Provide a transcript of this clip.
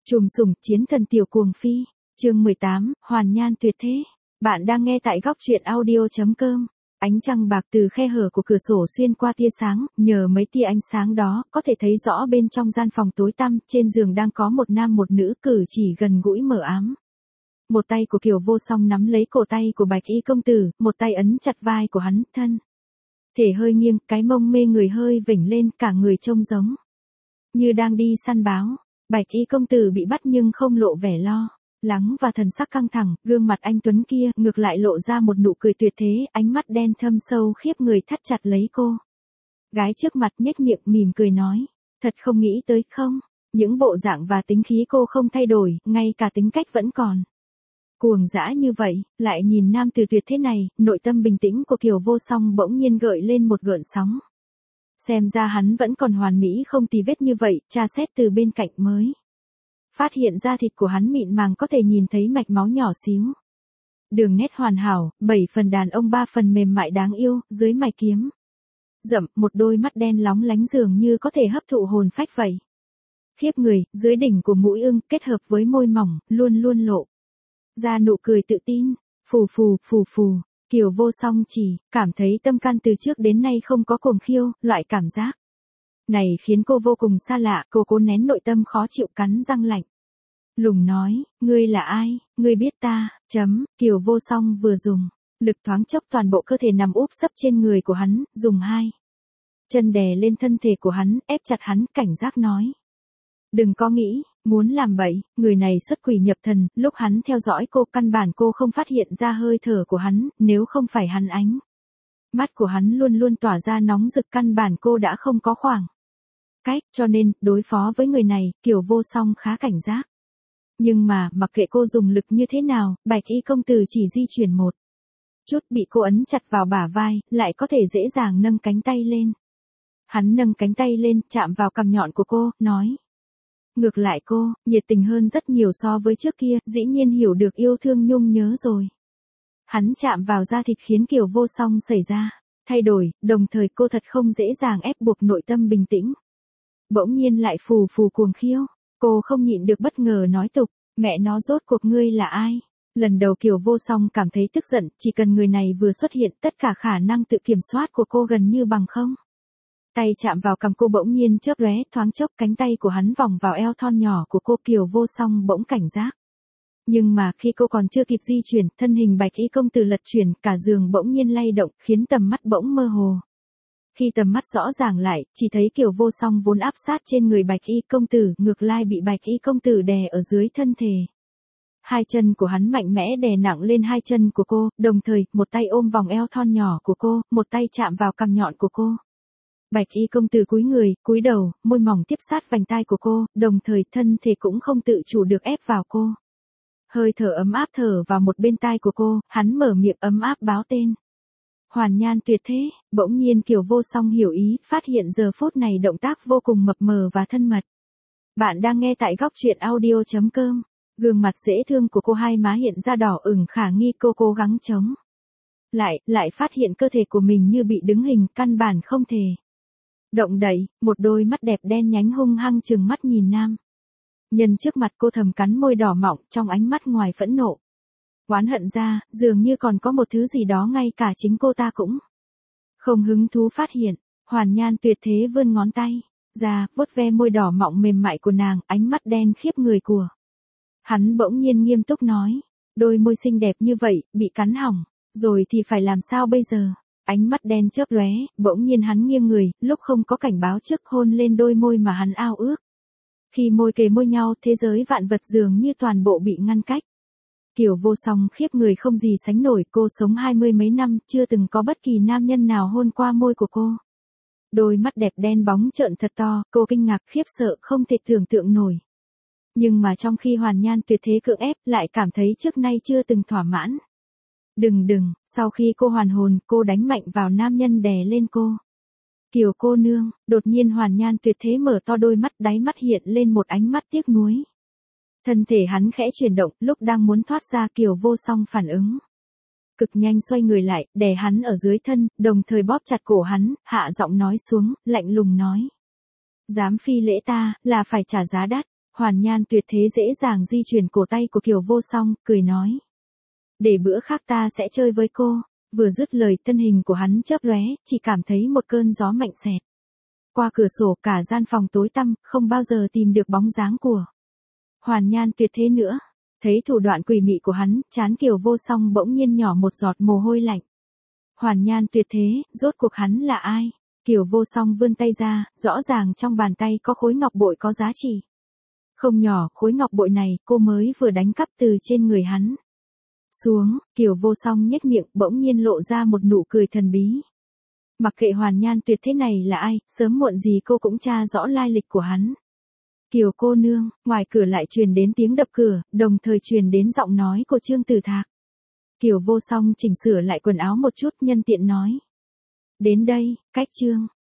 Trùm sủng chiến thần tiểu cuồng phi, chương 18, hoàn nhan tuyệt thế. Bạn đang nghe tại góc truyện audio.com. Ánh trăng bạc từ khe hở của cửa sổ xuyên qua tia sáng, nhờ mấy tia ánh sáng đó, có thể thấy rõ bên trong gian phòng tối tăm, trên giường đang có một nam một nữ cử chỉ gần gũi mờ ám. Một tay của Kiều Vô Song nắm lấy cổ tay của Bạch Y công tử, một tay ấn chặt vai của hắn, thân thể hơi nghiêng, cái mông mê người hơi vểnh lên, cả người trông giống như đang đi săn báo. Bạch Y công tử bị bắt nhưng không lộ vẻ lo lắng và thần sắc căng thẳng, gương mặt anh tuấn kia ngược lại lộ ra một nụ cười tuyệt thế, ánh mắt đen thâm sâu khiếp người thắt chặt lấy cô. Gái trước mặt nhếch miệng mỉm cười nói, thật không nghĩ tới không, những bộ dạng và tính khí cô không thay đổi, ngay cả tính cách vẫn còn cuồng dã như vậy. Lại nhìn nam tử tuyệt thế này, nội tâm bình tĩnh của Kiều Vô Song bỗng nhiên gợi lên một gợn sóng. Xem ra hắn vẫn còn hoàn mỹ không tì vết như vậy, tra xét từ bên cạnh mới phát hiện da thịt của hắn mịn màng, có thể nhìn thấy mạch máu nhỏ xíu. Đường nét hoàn hảo, 7 phần đàn ông 3 phần mềm mại đáng yêu, dưới mày kiếm rậm, một đôi mắt đen lóng lánh dường như có thể hấp thụ hồn phách vậy. Khiếp người, dưới đỉnh của mũi ưng kết hợp với môi mỏng, luôn luôn lộ ra nụ cười tự tin. Phù phù, phù phù. Kiều Vô Song chỉ cảm thấy tâm can từ trước đến nay không có cuồng khiêu, loại cảm giác này khiến cô vô cùng xa lạ, cô cố nén nội tâm khó chịu, cắn răng lạnh lùng nói, ngươi là ai, ngươi biết ta, Kiều Vô Song vừa dùng lực thoáng chốc toàn bộ cơ thể nằm úp sấp trên người của hắn, dùng hai chân đè lên thân thể của hắn, ép chặt hắn, cảnh giác nói. Đừng có nghĩ muốn làm bậy, người này xuất quỷ nhập thần, lúc hắn theo dõi cô căn bản cô không phát hiện ra hơi thở của hắn, nếu không phải hắn ánh mắt của hắn luôn luôn tỏa ra nóng rực, căn bản cô đã không có khoảng cách, cho nên, đối phó với người này, Kiều Vô Song khá cảnh giác. Nhưng mà, mặc kệ cô dùng lực như thế nào, Bạch Y công tử chỉ di chuyển một chút bị cô ấn chặt vào bả vai, lại có thể dễ dàng nâng cánh tay lên. Hắn nâng cánh tay lên, chạm vào cằm nhọn của cô, nói. Ngược lại cô, nhiệt tình hơn rất nhiều so với trước kia, dĩ nhiên hiểu được yêu thương nhung nhớ rồi. Hắn chạm vào da thịt khiến Kiều Vô Song xảy ra thay đổi, đồng thời cô thật không dễ dàng ép buộc nội tâm bình tĩnh. Bỗng nhiên lại phù phù cuồng khiêu, cô không nhịn được bất ngờ nói tục, mẹ nó rốt cuộc ngươi là ai? Lần đầu Kiều Vô Song cảm thấy tức giận, chỉ cần người này vừa xuất hiện, tất cả khả năng tự kiểm soát của cô gần như bằng không. Tay chạm vào cằm cô bỗng nhiên chớp lóe, thoáng chốc cánh tay của hắn vòng vào eo thon nhỏ của cô, Kiều Vô Song bỗng cảnh giác. Nhưng mà khi cô còn chưa kịp di chuyển, thân hình Bạch Y công tử lật chuyển, cả giường bỗng nhiên lay động, khiến tầm mắt bỗng mơ hồ. Khi tầm mắt rõ ràng lại, chỉ thấy Kiều Vô Song vốn áp sát trên người Bạch Y công tử, ngược lại bị Bạch Y công tử đè ở dưới thân thể. Hai chân của hắn mạnh mẽ đè nặng lên hai chân của cô, đồng thời, một tay ôm vòng eo thon nhỏ của cô, một tay chạm vào cằm nhọn của cô. Bạch Y công tử cúi người, cúi đầu, môi mỏng tiếp sát vành tai của cô, đồng thời thân thể cũng không tự chủ được ép vào cô. Hơi thở ấm áp thở vào một bên tai của cô, hắn mở miệng ấm áp báo tên. Hoàn nhan tuyệt thế. Bỗng nhiên Kiều Vô Song hiểu ý, phát hiện giờ phút này động tác vô cùng mập mờ và thân mật. Bạn đang nghe tại góc truyện audio.com. Gương mặt dễ thương của cô, hai má hiện ra đỏ ửng khả nghi, cô cố gắng chống lại phát hiện cơ thể của mình như bị đứng hình, căn bản không thể động đậy. Một đôi mắt đẹp đen nhánh hung hăng trừng mắt nhìn nam nhân trước mặt cô, thầm cắn môi đỏ mọng, trong ánh mắt ngoài phẫn nộ oán hận ra, dường như còn có một thứ gì đó ngay cả chính cô ta cũng không hứng thú phát hiện. Hoàn nhan tuyệt thế vươn ngón tay ra, vuốt ve môi đỏ mọng mềm mại của nàng, ánh mắt đen khiếp người của hắn bỗng nhiên nghiêm túc nói, đôi môi xinh đẹp như vậy, bị cắn hỏng rồi thì phải làm sao bây giờ? Ánh mắt đen chớp lóe, bỗng nhiên hắn nghiêng người, lúc không có cảnh báo trước hôn lên đôi môi mà hắn ao ước. Khi môi kề môi nhau, thế giới vạn vật dường như toàn bộ bị ngăn cách. Kiều Vô Song khiếp người không gì sánh nổi, cô sống 20 mấy năm, chưa từng có bất kỳ nam nhân nào hôn qua môi của cô. Đôi mắt đẹp đen bóng trợn thật to, cô kinh ngạc khiếp sợ không thể tưởng tượng nổi. Nhưng mà trong khi hoàn nhan tuyệt thế cưỡng ép, lại cảm thấy trước nay chưa từng thỏa mãn. Đừng, sau khi cô hoàn hồn, cô đánh mạnh vào nam nhân đè lên cô. Kiều cô nương, đột nhiên hoàn nhan tuyệt thế mở to đôi mắt, đáy mắt hiện lên một ánh mắt tiếc nuối. Thân thể hắn khẽ chuyển động, lúc đang muốn thoát ra, Kiều Vô Song phản ứng cực nhanh, xoay người lại, đè hắn ở dưới thân, đồng thời bóp chặt cổ hắn, hạ giọng nói xuống, lạnh lùng nói. Dám phi lễ ta, là phải trả giá đắt. Hoàn Nhan Tuyệt Thế dễ dàng di chuyển cổ tay của Kiều Vô Song, cười nói. Để bữa khác ta sẽ chơi với cô. Vừa dứt lời thân hình của hắn chớp lóe, chỉ cảm thấy một cơn gió mạnh xẹt qua cửa sổ, cả gian phòng tối tăm, không bao giờ tìm được bóng dáng của Hoàn Nhan Tuyệt Thế nữa. Thấy thủ đoạn quỷ mị của hắn, trán Kiều Vô Song bỗng nhiên nhỏ một giọt mồ hôi lạnh. Hoàn Nhan Tuyệt Thế, rốt cuộc hắn là ai? Kiều Vô Song vươn tay ra, rõ ràng trong bàn tay có khối ngọc bội có giá trị không nhỏ, khối ngọc bội này cô mới vừa đánh cắp từ trên người hắn xuống. Kiều Vô Song nhếch miệng, bỗng nhiên lộ ra một nụ cười thần bí. Mặc kệ Hoàn Nhan Tuyệt Thế này là ai, sớm muộn gì cô cũng tra rõ lai lịch của hắn. Kiều cô nương, ngoài cửa lại truyền đến tiếng đập cửa, đồng thời truyền đến giọng nói của Trương Tử Thạc. Kiều Vô Song chỉnh sửa lại quần áo một chút, nhân tiện nói. Đến đây, cách Trương